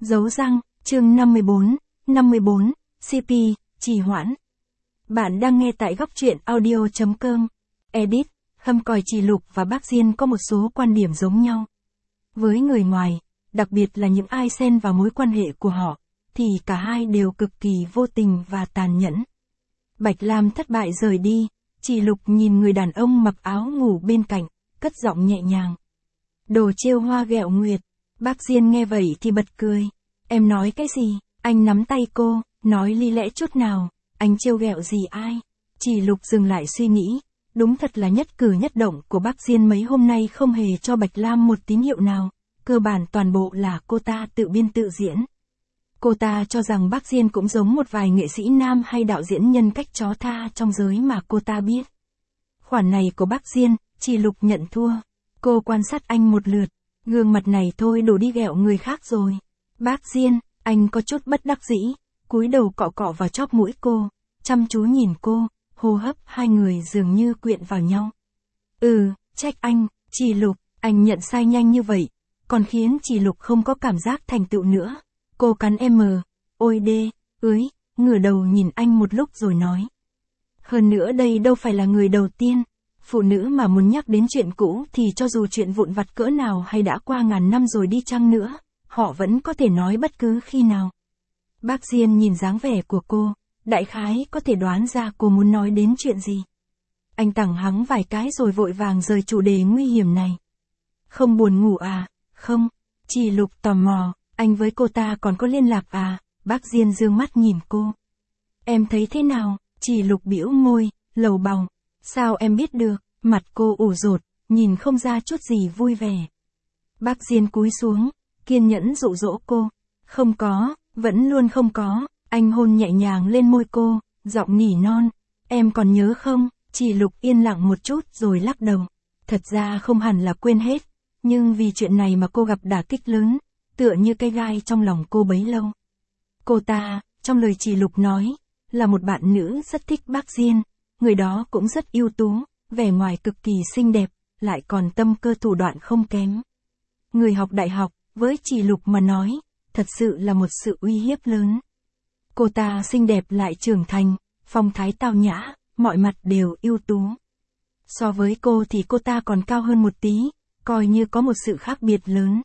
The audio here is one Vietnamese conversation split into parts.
Dấu răng, chương 54, CP, trì hoãn. Bạn đang nghe tại góc truyện audio.com. Edit, Hâm Còi Trì Lục và Bác Diên có một số quan điểm giống nhau. Với người ngoài, đặc biệt là những ai xen vào mối quan hệ của họ, thì cả hai đều cực kỳ vô tình và tàn nhẫn. Bạch Lam thất bại rời đi, Trì Lục nhìn người đàn ông mặc áo ngủ bên cạnh, cất giọng nhẹ nhàng. Đồ trêu hoa ghẹo nguyệt. Bác Diên nghe vậy thì bật cười. Em nói cái gì? Anh nắm tay cô, nói lý lẽ chút nào. Anh trêu ghẹo gì ai? Trì Lục dừng lại suy nghĩ. Đúng thật là nhất cử nhất động của bác Diên mấy hôm nay không hề cho Bạch Lam một tín hiệu nào. Cơ bản toàn bộ là cô ta tự biên tự diễn. Cô ta cho rằng bác Diên cũng giống một vài nghệ sĩ nam hay đạo diễn nhân cách chó tha trong giới mà cô ta biết. Khoản này của bác Diên, Trì Lục nhận thua. Cô quan sát anh một lượt. Gương mặt này thôi đổ đi ghẹo người khác rồi. Bác Diên, anh có chút bất đắc dĩ, cúi đầu cọ cọ vào chóp mũi cô, chăm chú nhìn cô, hô hấp hai người dường như quyện vào nhau. Trách anh, Trì Lục, anh nhận sai nhanh như vậy, còn khiến Trì Lục không có cảm giác thành tựu nữa. Cô cắn ôi đê, ngửa đầu nhìn anh một lúc rồi nói. Hơn nữa đây đâu phải là người đầu tiên. Phụ nữ mà muốn nhắc đến chuyện cũ thì cho dù chuyện vụn vặt cỡ nào hay đã qua ngàn năm rồi đi chăng nữa, họ vẫn có thể nói bất cứ khi nào. Bác Diên nhìn dáng vẻ của cô, đại khái có thể đoán ra cô muốn nói đến chuyện gì. Anh tẳng hắng vài cái rồi vội vàng rời chủ đề nguy hiểm này. Không buồn ngủ à? Không. Trì Lục tò mò, anh với cô ta còn có liên lạc à? Bác Diên dương mắt nhìn cô. Em thấy thế nào? Trì Lục bĩu môi, lầu bầu. Sao em biết được? Mặt cô ủ rột, nhìn không ra chút gì vui vẻ. Bác Diên cúi xuống, kiên nhẫn dụ dỗ cô. Không có, vẫn luôn không có. Anh hôn nhẹ nhàng lên môi cô, giọng nỉ non. Em còn nhớ không? Trì Lục yên lặng một chút rồi lắc đầu. Thật ra không hẳn là quên hết, nhưng vì chuyện này mà cô gặp đả kích lớn, tựa như cây gai trong lòng cô bấy lâu. Cô ta, trong lời Trì Lục nói, là một bạn nữ rất thích bác Diên. Người đó cũng rất ưu tú, vẻ ngoài cực kỳ xinh đẹp, lại còn tâm cơ thủ đoạn không kém. Người học đại học, với Trì Lục mà nói, thật sự là một sự uy hiếp lớn. Cô ta xinh đẹp lại trưởng thành, phong thái tao nhã, mọi mặt đều ưu tú. So với cô thì cô ta còn cao hơn một tí, coi như có một sự khác biệt lớn.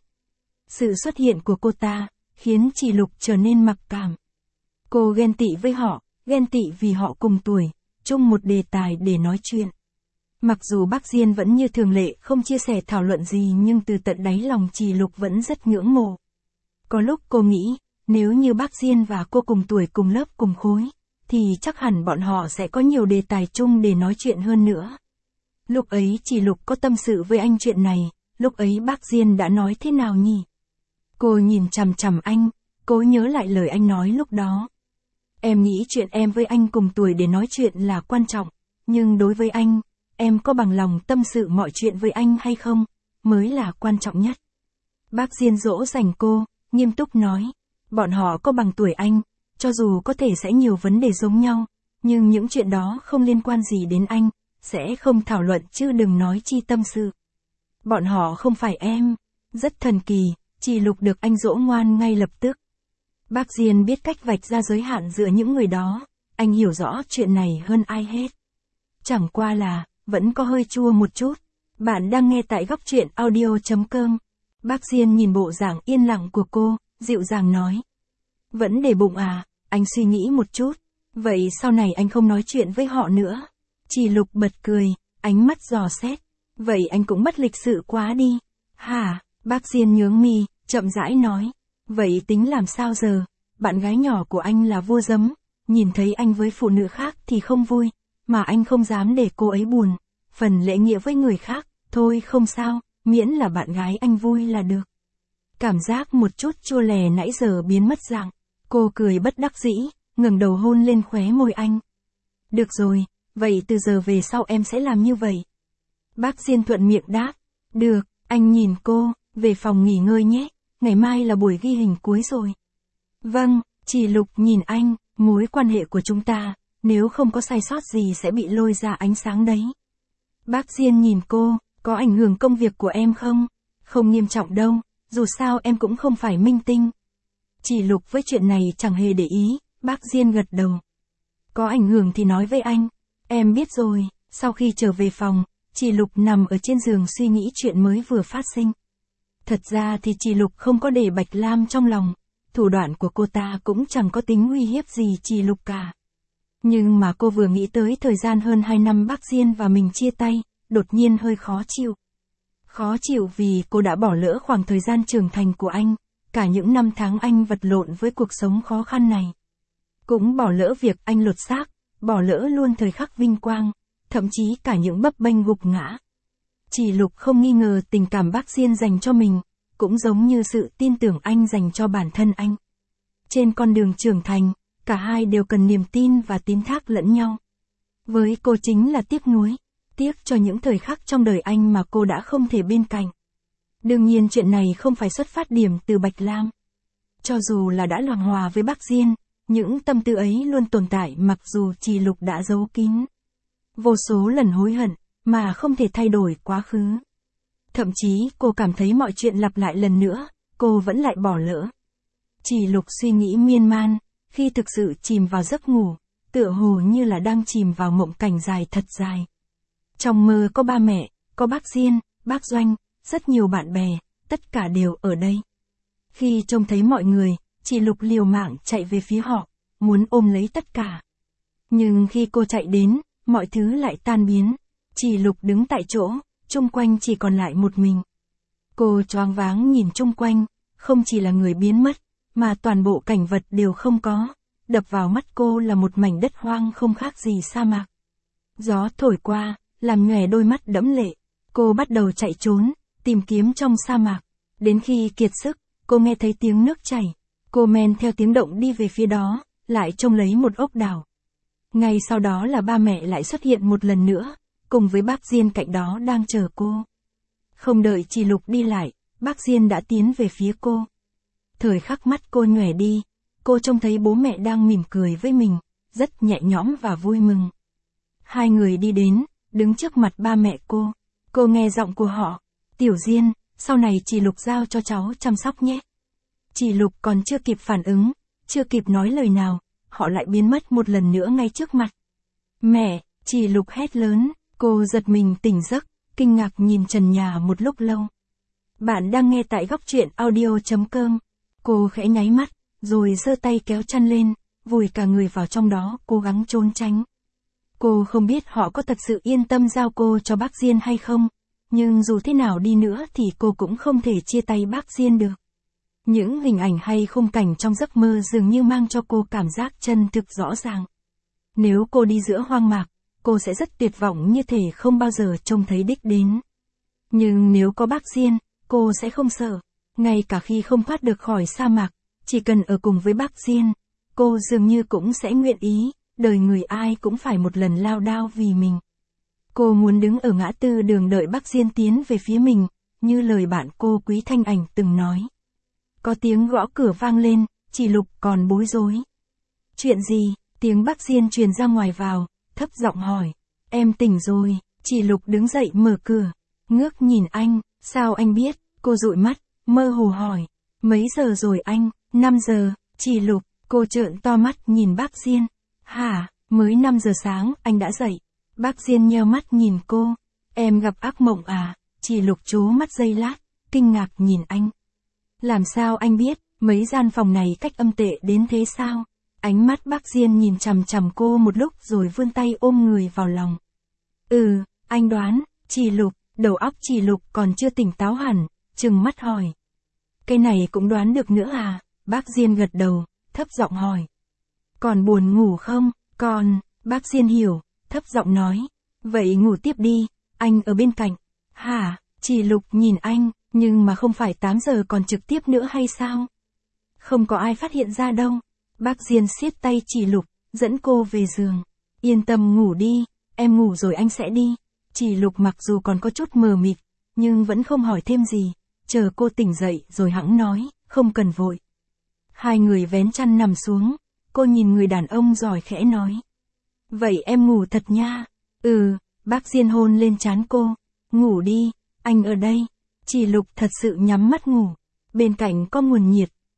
Sự xuất hiện của cô ta, khiến Trì Lục trở nên mặc cảm. Cô ghen tị với họ, ghen tị vì họ cùng tuổi, chung một đề tài để nói chuyện. Mặc dù bác Diên vẫn như thường lệ không chia sẻ thảo luận gì nhưng từ tận đáy lòng Trì Lục vẫn rất ngưỡng mộ. Có lúc cô nghĩ, nếu như bác Diên và cô cùng tuổi cùng lớp cùng khối, thì chắc hẳn bọn họ sẽ có nhiều đề tài chung để nói chuyện hơn nữa. Lúc ấy Trì Lục có tâm sự với anh chuyện này, lúc ấy bác Diên đã nói thế nào nhỉ? Cô nhìn chằm chằm anh, cố nhớ lại lời anh nói lúc đó. Em nghĩ chuyện em với anh cùng tuổi để nói chuyện là quan trọng, nhưng đối với anh, em có bằng lòng tâm sự mọi chuyện với anh hay không, mới là quan trọng nhất. Bác Diên dỗ dành cô, nghiêm túc nói, bọn họ có bằng tuổi anh, cho dù có thể sẽ nhiều vấn đề giống nhau, nhưng những chuyện đó không liên quan gì đến anh, sẽ không thảo luận chứ đừng nói chi tâm sự. Bọn họ không phải em. Rất thần kỳ, Trì Lục được anh dỗ ngoan ngay lập tức. Bác Diên biết cách vạch ra giới hạn giữa những người đó, anh hiểu rõ chuyện này hơn ai hết. Chẳng qua là, vẫn có hơi chua một chút. Bạn đang nghe tại góc truyện audio.com. Bác Diên nhìn bộ dạng yên lặng của cô, dịu dàng nói. Vẫn để bụng à? Anh suy nghĩ một chút. Vậy sau này anh không nói chuyện với họ nữa. Trì Lục bật cười, ánh mắt dò xét. Vậy anh cũng bất lịch sự quá đi. Hả? Bác Diên nhướng mi, chậm rãi nói. Vậy tính làm sao giờ? Bạn gái nhỏ của anh là vua giấm, nhìn thấy anh với phụ nữ khác thì không vui, mà anh không dám để cô ấy buồn. Phần lễ nghĩa với người khác, thôi không sao, miễn là bạn gái anh vui là được. Cảm giác một chút chua lè nãy giờ biến mất dạng. Cô cười bất đắc dĩ, ngẩng đầu hôn lên khóe môi anh. Được rồi, vậy từ giờ về sau em sẽ làm như vậy. Bác Diên thuận miệng đáp. Được, anh nhìn cô, về phòng nghỉ ngơi nhé, ngày mai là buổi ghi hình cuối rồi. Vâng, Trì Lục nhìn anh, mối quan hệ của chúng ta, nếu không có sai sót gì sẽ bị lôi ra ánh sáng đấy. Bác Diên nhìn cô, có ảnh hưởng công việc của em không? Không nghiêm trọng đâu, dù sao em cũng không phải minh tinh. Chỉ Lục với chuyện này chẳng hề để ý, bác Diên gật đầu. Có ảnh hưởng thì nói với anh. Em biết rồi. Sau khi trở về phòng, Chỉ Lục nằm ở trên giường suy nghĩ chuyện mới vừa phát sinh. Thật ra thì Chỉ Lục không có để Bạch Lam trong lòng, thủ đoạn của cô ta cũng chẳng có tính uy hiếp gì Chỉ Lục cả. Nhưng mà cô vừa nghĩ tới thời gian hơn 2 năm bác Diên và mình chia tay, đột nhiên hơi khó chịu. Khó chịu vì cô đã bỏ lỡ khoảng thời gian trưởng thành của anh, cả những năm tháng anh vật lộn với cuộc sống khó khăn này. Cũng bỏ lỡ việc anh lột xác, bỏ lỡ luôn thời khắc vinh quang, thậm chí cả những bấp bênh gục ngã. Chỉ Lục không nghi ngờ tình cảm bác Diên dành cho mình, cũng giống như sự tin tưởng anh dành cho bản thân anh. Trên con đường trưởng thành, cả hai đều cần niềm tin và tín thác lẫn nhau. Với cô chính là tiếc nuối, tiếc cho những thời khắc trong đời anh mà cô đã không thể bên cạnh. Đương nhiên chuyện này không phải xuất phát điểm từ Bạch Lam. Cho dù là đã loằng hòa với bác Diên, những tâm tư ấy luôn tồn tại mặc dù Chỉ Lục đã giấu kín. Vô số lần hối hận, mà không thể thay đổi quá khứ. Thậm chí cô cảm thấy mọi chuyện lặp lại lần nữa, cô vẫn lại bỏ lỡ. Chỉ Lục suy nghĩ miên man, khi thực sự chìm vào giấc ngủ, tựa hồ như là đang chìm vào mộng cảnh dài thật dài. Trong mơ có ba mẹ, có bác Diên, bác Doanh, rất nhiều bạn bè, tất cả đều ở đây. Khi trông thấy mọi người, Chỉ Lục liều mạng chạy về phía họ, muốn ôm lấy tất cả. Nhưng khi cô chạy đến, mọi thứ lại tan biến. Chỉ Lục đứng tại chỗ, chung quanh chỉ còn lại một mình. Cô choáng váng nhìn chung quanh, không chỉ là người biến mất, mà toàn bộ cảnh vật đều không có. Đập vào mắt cô là một mảnh đất hoang không khác gì sa mạc. Gió thổi qua, làm nhòe đôi mắt đẫm lệ. Cô bắt đầu chạy trốn, tìm kiếm trong sa mạc. Đến khi kiệt sức, cô nghe thấy tiếng nước chảy. Cô men theo tiếng động đi về phía đó, lại trông lấy một ốc đảo. Ngay sau đó là ba mẹ lại xuất hiện một lần nữa, cùng với bác Diên cạnh đó đang chờ cô. Không đợi Chỉ Lục đi lại, bác Diên đã tiến về phía cô. Thời khắc mắt cô nhòe đi, cô trông thấy bố mẹ đang mỉm cười với mình, rất nhẹ nhõm và vui mừng. Hai người đi đến, đứng trước mặt ba mẹ cô. Cô nghe giọng của họ, Tiểu Diên, sau này Chỉ Lục giao cho cháu chăm sóc nhé. Chỉ Lục còn chưa kịp phản ứng, chưa kịp nói lời nào, họ lại biến mất một lần nữa ngay trước mặt. Mẹ, Chỉ Lục hét lớn, cô giật mình tỉnh giấc, kinh ngạc nhìn trần nhà một lúc lâu. Bạn đang nghe tại góc truyện audio.com. Cô khẽ nháy mắt, rồi giơ tay kéo chăn lên, vùi cả người vào trong đó, cố gắng trốn tránh. Cô không biết họ có thật sự yên tâm giao cô cho bác Diên hay không, nhưng dù thế nào đi nữa thì cô cũng không thể chia tay bác Diên được. Những hình ảnh hay khung cảnh trong giấc mơ dường như mang cho cô cảm giác chân thực rõ ràng. Nếu cô đi giữa hoang mạc, cô sẽ rất tuyệt vọng như thể không bao giờ trông thấy đích đến. Nhưng nếu có bác Diên, cô sẽ không sợ. Ngay cả khi không thoát được khỏi sa mạc, chỉ cần ở cùng với bác Diên, cô dường như cũng sẽ nguyện ý, đời người ai cũng phải một lần lao đao vì mình. Cô muốn đứng ở ngã tư đường đợi bác Diên tiến về phía mình, như lời bạn cô Quý Thanh Ảnh từng nói. Có tiếng gõ cửa vang lên, Chỉ Lục còn bối rối. Chuyện gì? Tiếng bác Diên truyền ra ngoài vào, thấp giọng hỏi. Em tỉnh rồi. Chỉ Lục đứng dậy mở cửa, ngước nhìn anh, sao anh biết? Cô dụi mắt, mơ hồ hỏi. Mấy giờ rồi anh? 5 giờ. Chỉ Lục, cô trợn to mắt nhìn bác Diên. Hả, mới 5 giờ sáng, anh đã dậy. Bác Diên nheo mắt nhìn cô. Em gặp ác mộng à? Chỉ Lục trố mắt giây lát, kinh ngạc nhìn anh. Làm sao anh biết, mấy gian phòng này cách âm tệ đến thế sao? Ánh mắt bác Diên nhìn chằm chằm cô một lúc rồi vươn tay ôm người vào lòng. Anh đoán. Chỉ Lục, đầu óc Chỉ Lục còn chưa tỉnh táo hẳn, trừng mắt hỏi. Cái này cũng đoán được nữa à? Bác Diên gật đầu, thấp giọng hỏi. Còn buồn ngủ không? Còn, bác Diên hiểu, thấp giọng nói. Vậy ngủ tiếp đi, anh ở bên cạnh. Hả? Chỉ Lục nhìn anh, nhưng mà không phải 8 giờ còn trực tiếp nữa hay sao? Không có ai phát hiện ra đâu. Bác Diên siết tay Chỉ Lục, dẫn cô về giường. Yên tâm ngủ đi, em ngủ rồi anh sẽ đi. Chỉ Lục mặc dù còn có chút mờ mịt, nhưng vẫn không hỏi thêm gì, chờ cô tỉnh dậy rồi hẵng nói, không cần vội. Hai người vén chăn nằm xuống, cô nhìn người đàn ông giỏi khẽ nói. Vậy em ngủ thật nha. Bác Diên hôn lên trán cô. Ngủ đi, anh ở đây. Chỉ Lục thật sự nhắm mắt ngủ. Bên cạnh có nguồn nhiệt,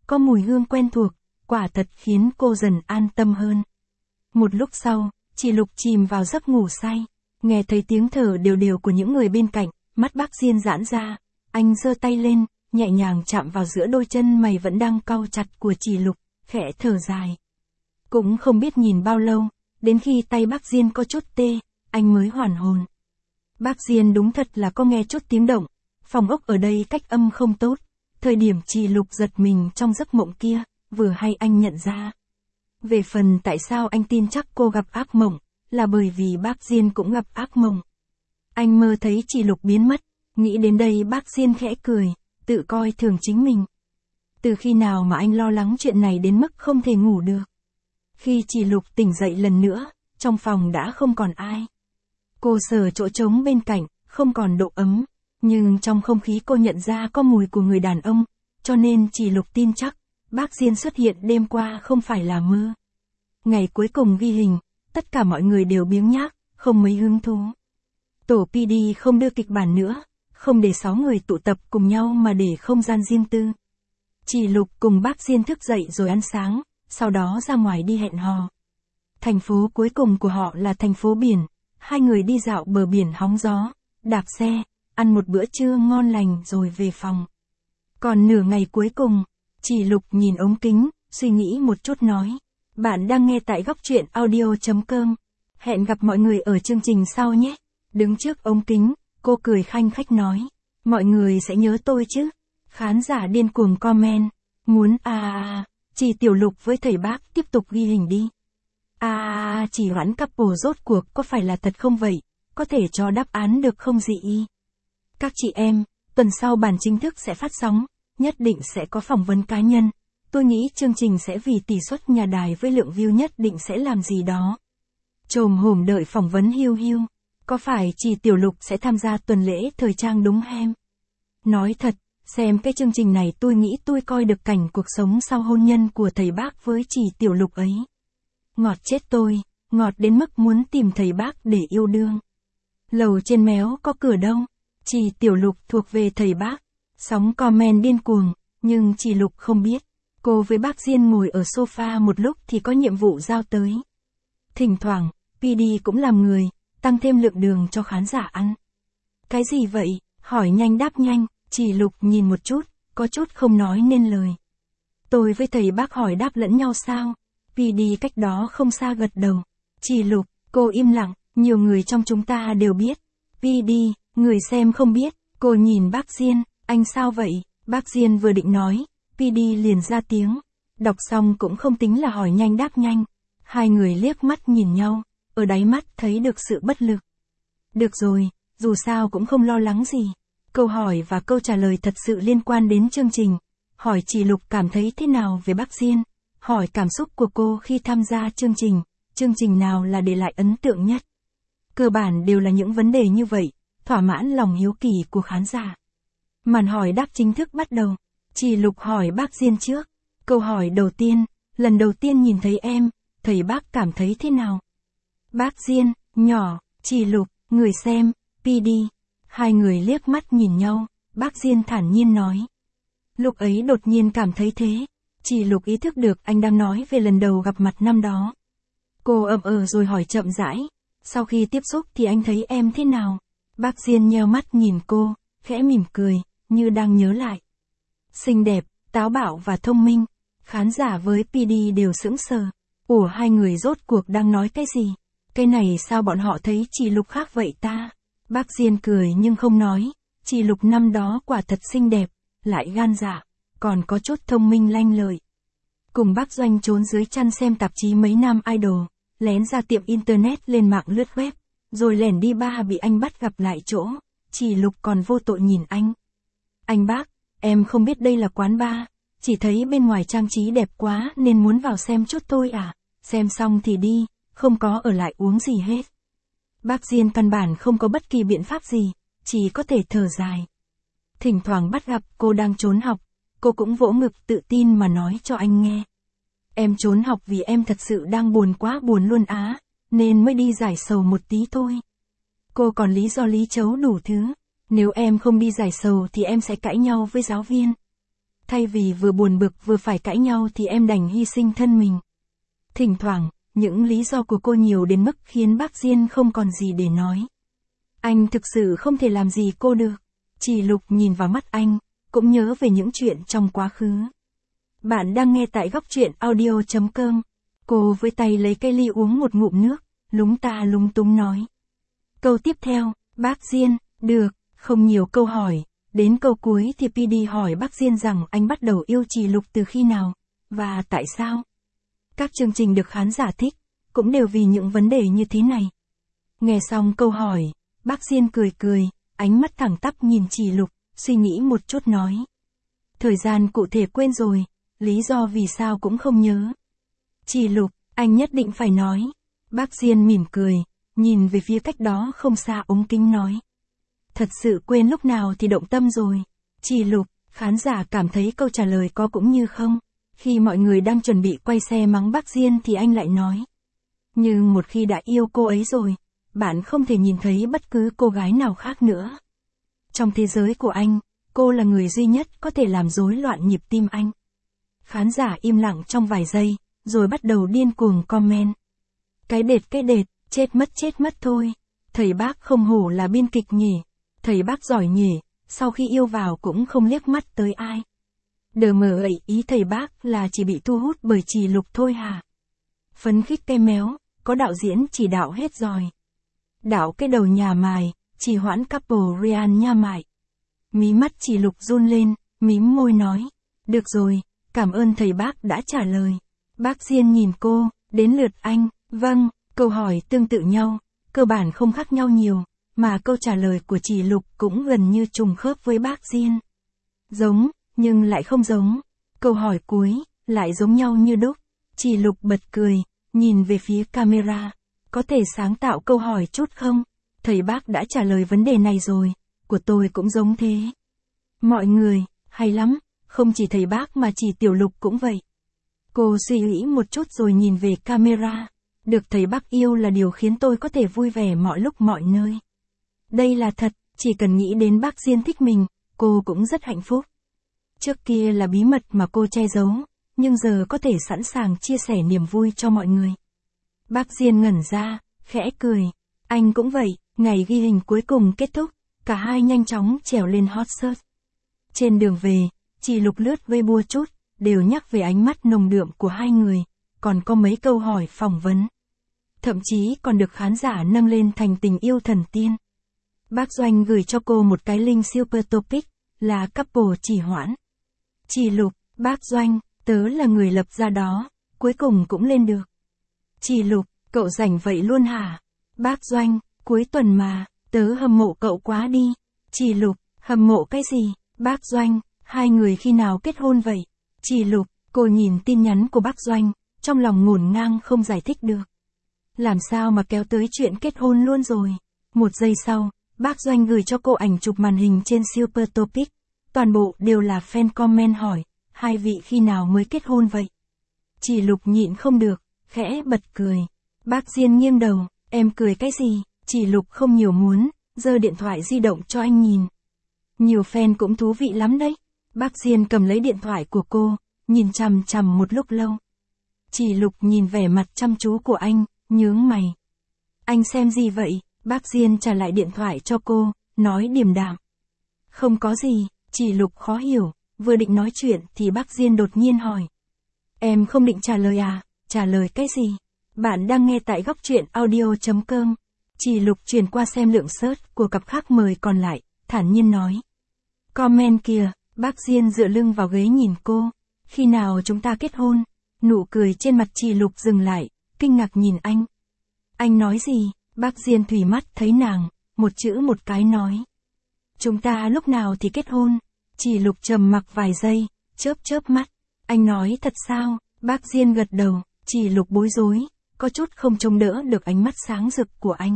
có mùi hương quen thuộc, quả thật khiến cô dần an tâm hơn. Một lúc sau, chị Lục chìm vào giấc ngủ say, nghe thấy tiếng thở đều đều của những người bên cạnh, mắt bác Diên giãn ra, anh giơ tay lên, nhẹ nhàng chạm vào giữa đôi chân mày vẫn đang cau chặt của chị Lục, khẽ thở dài. Cũng không biết nhìn bao lâu, đến khi tay bác Diên có chút tê, anh mới hoàn hồn. Bác Diên đúng thật là có nghe chút tiếng động, phòng ốc ở đây cách âm không tốt, thời điểm chị Lục giật mình trong giấc mộng kia, vừa hay anh nhận ra. Về phần tại sao anh tin chắc cô gặp ác mộng, là bởi vì bác Diên cũng gặp ác mộng. Anh mơ thấy chị Lục biến mất, nghĩ đến đây bác Diên khẽ cười, tự coi thường chính mình. Từ khi nào mà anh lo lắng chuyện này đến mức không thể ngủ được. Khi chị Lục tỉnh dậy lần nữa, trong phòng đã không còn ai. Cô sờ chỗ trống bên cạnh, không còn độ ấm, nhưng trong không khí cô nhận ra có mùi của người đàn ông, cho nên chị Lục tin chắc, bác Diên xuất hiện đêm qua không phải là mơ. Ngày cuối cùng ghi hình, tất cả mọi người đều biếng nhác, không mấy hứng thú. Tổ PD không đưa kịch bản nữa, không để 6 người tụ tập cùng nhau mà để không gian riêng tư. Chị Lục cùng bác Diên thức dậy rồi ăn sáng, sau đó ra ngoài đi hẹn hò. Thành phố cuối cùng của họ là thành phố biển, hai người đi dạo bờ biển hóng gió, đạp xe, ăn một bữa trưa ngon lành rồi về phòng. Còn nửa ngày cuối cùng, chị Lục nhìn ống kính, suy nghĩ một chút nói. Bạn đang nghe tại góc truyện audio.com. Hẹn gặp mọi người ở chương trình sau nhé. Đứng trước ống kính, cô cười khanh khách nói. Mọi người sẽ nhớ tôi chứ. Khán giả điên cuồng comment. Muốn chị Tiểu Lục với thầy bác tiếp tục ghi hình đi. Chỉ Hoãn couple rốt cuộc có phải là thật không vậy? Có thể cho đáp án được không dị? Các chị em, tuần sau bản chính thức sẽ phát sóng, nhất định sẽ có phỏng vấn cá nhân. Tôi nghĩ chương trình sẽ vì tỷ suất nhà đài với lượng view nhất định sẽ làm gì đó. Chồm hổm đợi phỏng vấn hiu hiu. Có phải chị Tiểu Lục sẽ tham gia tuần lễ thời trang đúng hem? Nói thật, xem cái chương trình này tôi nghĩ tôi coi được cảnh cuộc sống sau hôn nhân của thầy bác với chị Tiểu Lục ấy. Ngọt chết tôi, ngọt đến mức muốn tìm thầy bác để yêu đương. Lầu trên méo có cửa đâu, chị Tiểu Lục thuộc về thầy bác. Sóng comment điên cuồng, nhưng chị Lục không biết. Cô với bác Diên ngồi ở sofa một lúc thì có nhiệm vụ giao tới. Thỉnh thoảng, PD cũng làm người, tăng thêm lượng đường cho khán giả ăn. Cái gì vậy? Hỏi nhanh đáp nhanh, chị Lục nhìn một chút, có chút không nói nên lời. Tôi với thầy bác hỏi đáp lẫn nhau sao? PD cách đó không xa gật đầu. Chị Lục, cô im lặng, nhiều người trong chúng ta đều biết. PD, người xem không biết, cô nhìn bác Diên, anh sao vậy? Bác Diên vừa định nói. PD liền ra tiếng, đọc xong cũng không tính là hỏi nhanh đáp nhanh. Hai người liếc mắt nhìn nhau, ở đáy mắt thấy được sự bất lực. Được rồi, dù sao cũng không lo lắng gì. Câu hỏi và câu trả lời thật sự liên quan đến chương trình. Hỏi chị Lục cảm thấy thế nào về bác Diên, hỏi cảm xúc của cô khi tham gia chương trình nào là để lại ấn tượng nhất. Cơ bản đều là những vấn đề như vậy, thỏa mãn lòng hiếu kỳ của khán giả. Màn hỏi đáp chính thức bắt đầu. Chị Lục hỏi bác Diên trước. Câu hỏi đầu tiên, lần đầu tiên nhìn thấy em, thầy bác cảm thấy thế nào? Bác Diên, nhỏ, chị Lục, người xem, PD. Hai người liếc mắt nhìn nhau, bác Diên thản nhiên nói. Lúc ấy đột nhiên cảm thấy thế. Chị Lục ý thức được anh đang nói về lần đầu gặp mặt năm đó. Cô rồi hỏi chậm rãi. Sau khi tiếp xúc thì anh thấy em thế nào? Bác Diên nheo mắt nhìn cô, khẽ mỉm cười, như đang nhớ lại. Xinh đẹp, táo bạo và thông minh. Khán giả với PD đều sững sờ. Ủa hai người rốt cuộc đang nói cái gì? Cái này sao bọn họ thấy chị Lục khác vậy ta? Bác Diên cười nhưng không nói. Chị Lục năm đó quả thật xinh đẹp, lại gan dạ, còn có chút thông minh lanh lợi. Cùng bác Doanh trốn dưới chăn xem tạp chí mấy nam idol, lén ra tiệm internet lên mạng lướt web, rồi lẻn đi ba bị anh bắt gặp lại chỗ. Chị Lục còn vô tội nhìn anh. Anh bác, em không biết đây là quán bar, chỉ thấy bên ngoài trang trí đẹp quá nên muốn vào xem chút thôi à, xem xong thì đi, không có ở lại uống gì hết. Bác Diên căn bản không có bất kỳ biện pháp gì, chỉ có thể thở dài. Thỉnh thoảng bắt gặp cô đang trốn học, cô cũng vỗ ngực tự tin mà nói cho anh nghe. Em trốn học vì em thật sự đang buồn quá buồn luôn á, nên mới đi giải sầu một tí thôi. Cô còn lý do lý chấu đủ thứ, nếu em không đi giải sầu thì em sẽ cãi nhau với giáo viên. Thay vì vừa buồn bực vừa phải cãi nhau thì em đành hy sinh thân mình. Thỉnh thoảng, những lý do của cô nhiều đến mức khiến bác Diên không còn gì để nói. Anh thực sự không thể làm gì cô được. Chỉ Lục nhìn vào mắt anh, cũng nhớ về những chuyện trong quá khứ. Bạn đang nghe tại góc truyện audio.com. Cô với tay lấy cây ly uống một ngụm nước, lúng ta lúng túng nói. Câu tiếp theo, bác Diên, được, không nhiều câu hỏi. Đến câu cuối thì PD hỏi bác Diên rằng anh bắt đầu yêu Chỉ Lục từ khi nào, và tại sao. Các chương trình được khán giả thích, cũng đều vì những vấn đề như thế này. Nghe xong câu hỏi, bác Diên cười cười, ánh mắt thẳng tắp nhìn Chỉ Lục, suy nghĩ một chút nói. Thời gian cụ thể quên rồi, lý do vì sao cũng không nhớ. Chỉ Lục, anh nhất định phải nói. Bác Diên mỉm cười, nhìn về phía cách đó không xa ống kính nói. Thật sự quên lúc nào thì động tâm rồi. Chỉ Lục, khán giả cảm thấy câu trả lời có cũng như không. Khi mọi người đang chuẩn bị quay xe mắng bác Diên thì anh lại nói. Nhưng một khi đã yêu cô ấy rồi, bạn không thể nhìn thấy bất cứ cô gái nào khác nữa. Trong thế giới của anh, cô là người duy nhất có thể làm rối loạn nhịp tim anh. Khán giả im lặng trong vài giây, rồi bắt đầu điên cuồng comment. Cái đệt, chết mất thôi. Thầy bác không hổ là biên kịch nhỉ. Thầy bác giỏi nhỉ, sau khi yêu vào cũng không liếc mắt tới ai. Đờ mờ ấy, ý thầy bác là chỉ bị thu hút bởi Chỉ Lục thôi hả? Phấn khích cây méo, có đạo diễn chỉ đạo hết rồi. Đạo cái đầu nhà mài, chỉ hoãn couple Ryan nha mại. Mí mắt Chỉ Lục run lên, mím môi nói. Được rồi, cảm ơn thầy bác đã trả lời. Bác Diên nhìn cô, đến lượt anh. Vâng, câu hỏi tương tự nhau, cơ bản không khác nhau nhiều, mà câu trả lời của Chỉ Lục cũng gần như trùng khớp với bác Diên. Giống, nhưng lại không giống. Câu hỏi cuối, lại giống nhau như đúc. Chỉ Lục bật cười, nhìn về phía camera. Có thể sáng tạo câu hỏi chút không? Thầy bác đã trả lời vấn đề này rồi, của tôi cũng giống thế. Mọi người, hay lắm, không chỉ thầy bác mà chỉ Tiểu Lục cũng vậy. Cô suy nghĩ một chút rồi nhìn về camera. Được thầy bác yêu là điều khiến tôi có thể vui vẻ mọi lúc mọi nơi. Đây là thật, chỉ cần nghĩ đến bác Diên thích mình, cô cũng rất hạnh phúc. Trước kia là bí mật mà cô che giấu, nhưng giờ có thể sẵn sàng chia sẻ niềm vui cho mọi người. Bác Diên ngẩn ra, khẽ cười. Anh cũng vậy, ngày ghi hình cuối cùng kết thúc, cả hai nhanh chóng trèo lên hot search. Trên đường về, Chỉ Lục lướt Weibo chút, đều nhắc về ánh mắt nồng đượm của hai người, còn có mấy câu hỏi phỏng vấn. Thậm chí còn được khán giả nâng lên thành tình yêu thần tiên. Bác Doanh gửi cho cô một cái link super topic, là couple Chỉ Hoãn. Chỉ Lục, bác Doanh, tớ là người lập ra đó, cuối cùng cũng lên được. Chỉ Lục, cậu rảnh vậy luôn hả? Bác Doanh, cuối tuần mà, tớ hâm mộ cậu quá đi. Chỉ Lục, hâm mộ cái gì? Bác Doanh, hai người khi nào kết hôn vậy? Chỉ Lục, cô nhìn tin nhắn của bác Doanh, trong lòng ngổn ngang không giải thích được. Làm sao mà kéo tới chuyện kết hôn luôn rồi? Một giây sau, bác Doanh gửi cho cô ảnh chụp màn hình trên Super Topic. Toàn bộ đều là fan comment hỏi, hai vị khi nào mới kết hôn vậy? Chỉ Lục nhịn không được, khẽ bật cười. Bác Diên nghiêng đầu, em cười cái gì? Chỉ Lục không nhiều muốn, giơ điện thoại di động cho anh nhìn. Nhiều fan cũng thú vị lắm đấy. Bác Diên cầm lấy điện thoại của cô, nhìn chằm chằm một lúc lâu. Chỉ Lục nhìn vẻ mặt chăm chú của anh, nhướng mày. Anh xem gì vậy? Bác Diên trả lại điện thoại cho cô, nói điềm đạm. Không có gì. Chỉ Lục khó hiểu, vừa định nói chuyện thì bác Diên đột nhiên hỏi. Em không định trả lời à? Trả lời cái gì? Bạn đang nghe tại góc truyện audio.com. Chỉ Lục chuyển qua xem lượng search của cặp khách mời còn lại, thản nhiên nói. Comment kìa, bác Diên dựa lưng vào ghế nhìn cô. Khi nào chúng ta kết hôn? Nụ cười trên mặt Chỉ Lục dừng lại, kinh ngạc nhìn anh. Anh nói gì? Bác Diên thủy mắt thấy nàng, một chữ một cái nói. Chúng ta lúc nào thì kết hôn? Chỉ Lục trầm mặc vài giây, chớp mắt. Anh nói thật sao? Bác Diên gật đầu, Chỉ Lục bối rối, có chút không trông đỡ được ánh mắt sáng rực của anh.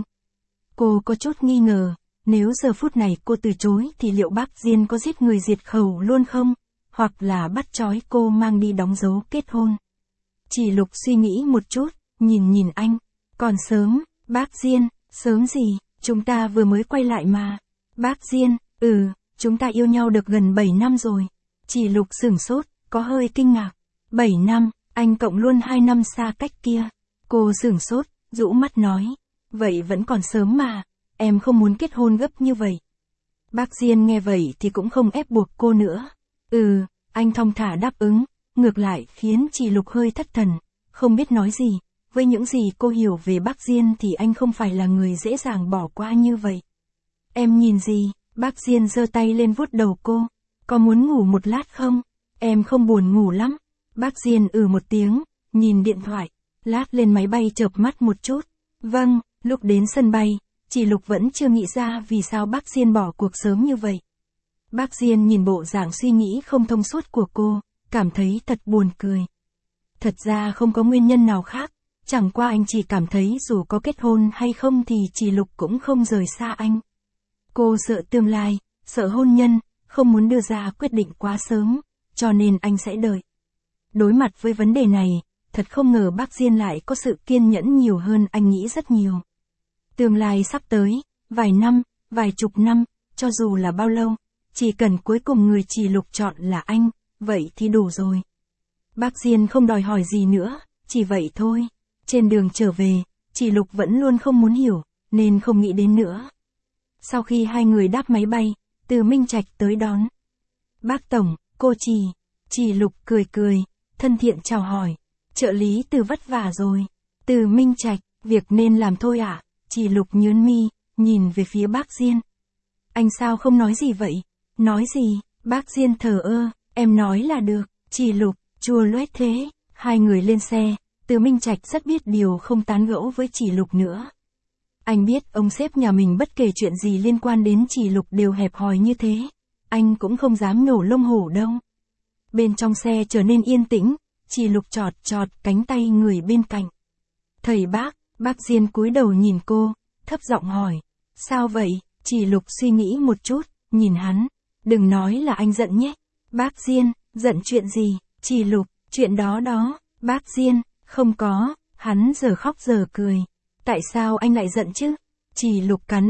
Cô có chút nghi ngờ, nếu giờ phút này cô từ chối thì liệu bác Diên có giết người diệt khẩu luôn không? Hoặc là bắt trói cô mang đi đóng dấu kết hôn? Chỉ Lục suy nghĩ một chút, nhìn anh. Còn sớm, bác Diên, sớm gì, chúng ta vừa mới quay lại mà. Bác Diên, chúng ta yêu nhau được gần 7 năm rồi. Chỉ Lục sửng sốt, có hơi kinh ngạc. 7 năm, anh cộng luôn 2 năm xa cách kia. Cô sửng sốt, rũ mắt nói. Vậy vẫn còn sớm mà, em không muốn kết hôn gấp như vậy. Bác Diên nghe vậy thì cũng không ép buộc cô nữa. Anh thong thả đáp ứng, ngược lại khiến chị Lục hơi thất thần, không biết nói gì. Với những gì cô hiểu về bác Diên thì anh không phải là người dễ dàng bỏ qua như vậy. Em nhìn gì? Bác Diên giơ tay lên vuốt đầu cô. Có muốn ngủ một lát không? Em không buồn ngủ lắm. Bác Diên một tiếng, nhìn điện thoại. Lát lên máy bay chợp mắt một chút. Vâng, lúc đến sân bay, chị Lục vẫn chưa nghĩ ra vì sao bác Diên bỏ cuộc sớm như vậy. Bác Diên nhìn bộ dạng suy nghĩ không thông suốt của cô, cảm thấy thật buồn cười. Thật ra không có nguyên nhân nào khác, chẳng qua anh chỉ cảm thấy dù có kết hôn hay không thì chị Lục cũng không rời xa anh. Cô sợ tương lai, sợ hôn nhân, không muốn đưa ra quyết định quá sớm, cho nên anh sẽ đợi. Đối mặt với vấn đề này, thật không ngờ bác Diên lại có sự kiên nhẫn nhiều hơn anh nghĩ rất nhiều. Tương lai sắp tới, vài năm, vài chục năm, cho dù là bao lâu, chỉ cần cuối cùng người chị Lục chọn là anh, vậy thì đủ rồi. Bác Diên không đòi hỏi gì nữa, chỉ vậy thôi. Trên đường trở về, chị Lục vẫn luôn không muốn hiểu, nên không nghĩ đến nữa. Sau khi hai người đáp máy bay, Từ Minh Trạch tới đón. Bác Tổng, cô chị Lục cười cười, thân thiện chào hỏi. Trợ lý Từ vất vả rồi. Từ Minh Trạch, việc nên làm thôi ạ. Chị Lục nhướng mi, nhìn về phía bác Diên. Anh sao không nói gì vậy? Nói gì? Bác Diên thờ ơ, em nói là được. Chị Lục, chua loét thế. Hai người lên xe, Từ Minh Trạch rất biết điều không tán gẫu với chị Lục nữa. Anh biết ông sếp nhà mình bất kể chuyện gì liên quan đến chị Lục đều hẹp hòi như thế. Anh cũng không dám nổ lông hổ đâu. Bên trong xe trở nên yên tĩnh, chị Lục chọt cánh tay người bên cạnh. Thầy bác Diên cúi đầu nhìn cô, thấp giọng hỏi. Sao vậy? Chị Lục suy nghĩ một chút, nhìn hắn. Đừng nói là anh giận nhé. Bác Diên, giận chuyện gì? Chị Lục, chuyện đó. Bác Diên, không có, hắn giờ khóc giờ cười. Tại sao anh lại giận chứ? Chị Lục cắn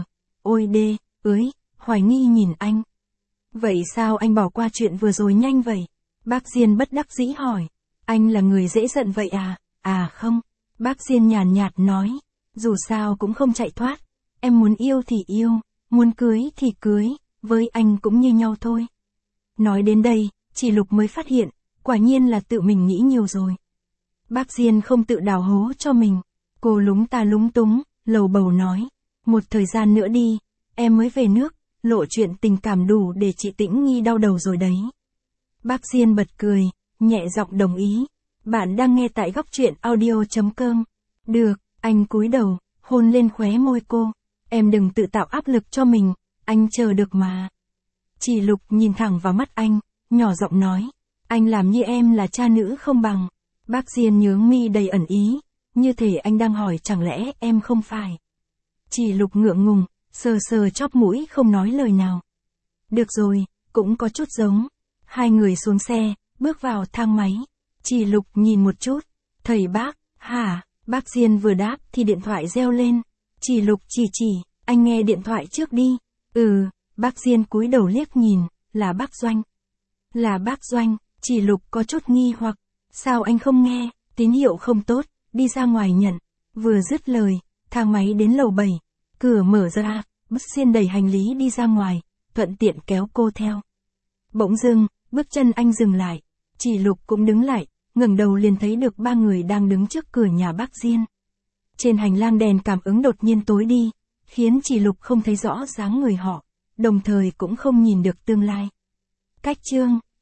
ôi đê, hoài nghi nhìn anh. Vậy sao anh bỏ qua chuyện vừa rồi nhanh vậy? Bác Diên bất đắc dĩ hỏi. Anh là người dễ giận vậy à? À không. Bác Diên nhàn nhạt nói. Dù sao cũng không chạy thoát. Em muốn yêu thì yêu, muốn cưới thì cưới, với anh cũng như nhau thôi. Nói đến đây, chị Lục mới phát hiện, quả nhiên là tự mình nghĩ nhiều rồi. Bác Diên không tự đào hố cho mình. Cô lúng ta lúng túng, lầu bầu nói. Một thời gian nữa đi, em mới về nước, lộ chuyện tình cảm đủ để chị Tĩnh Nghi đau đầu rồi đấy. Bác Diên bật cười, nhẹ giọng đồng ý. Bạn đang nghe tại góc truyện audio.com. Được, anh cúi đầu, hôn lên khóe môi cô. Em đừng tự tạo áp lực cho mình, anh chờ được mà. Chị Lục nhìn thẳng vào mắt anh, nhỏ giọng nói. Anh làm như em là cha nữ không bằng. Bác Diên nhướng mi đầy ẩn ý. Như thể anh đang hỏi chẳng lẽ em không phải. Chị Lục ngượng ngùng, sờ chóp mũi không nói lời nào. Được rồi, cũng có chút giống. Hai người xuống xe, bước vào thang máy. Chị Lục nhìn một chút. Thầy bác, hả? Bác Diên vừa đáp thì điện thoại reo lên. Chị Lục chỉ, anh nghe điện thoại trước đi. Bác Diên cúi đầu liếc nhìn, là bác Doanh. Là bác Doanh, chị Lục có chút nghi hoặc. Sao anh không nghe, tín hiệu không tốt, đi ra ngoài nhận. Vừa dứt lời, thang máy đến lầu 7. Cửa mở ra, bác Diên đẩy hành lý đi ra ngoài, thuận tiện kéo cô theo. Bỗng dưng, bước chân anh dừng lại. Chị Lục cũng đứng lại, ngẩng đầu liền thấy được ba người đang đứng trước cửa nhà bác Diên. Trên hành lang đèn cảm ứng đột nhiên tối đi, khiến chị Lục không thấy rõ dáng người họ, đồng thời cũng không nhìn được tương lai. Cách chương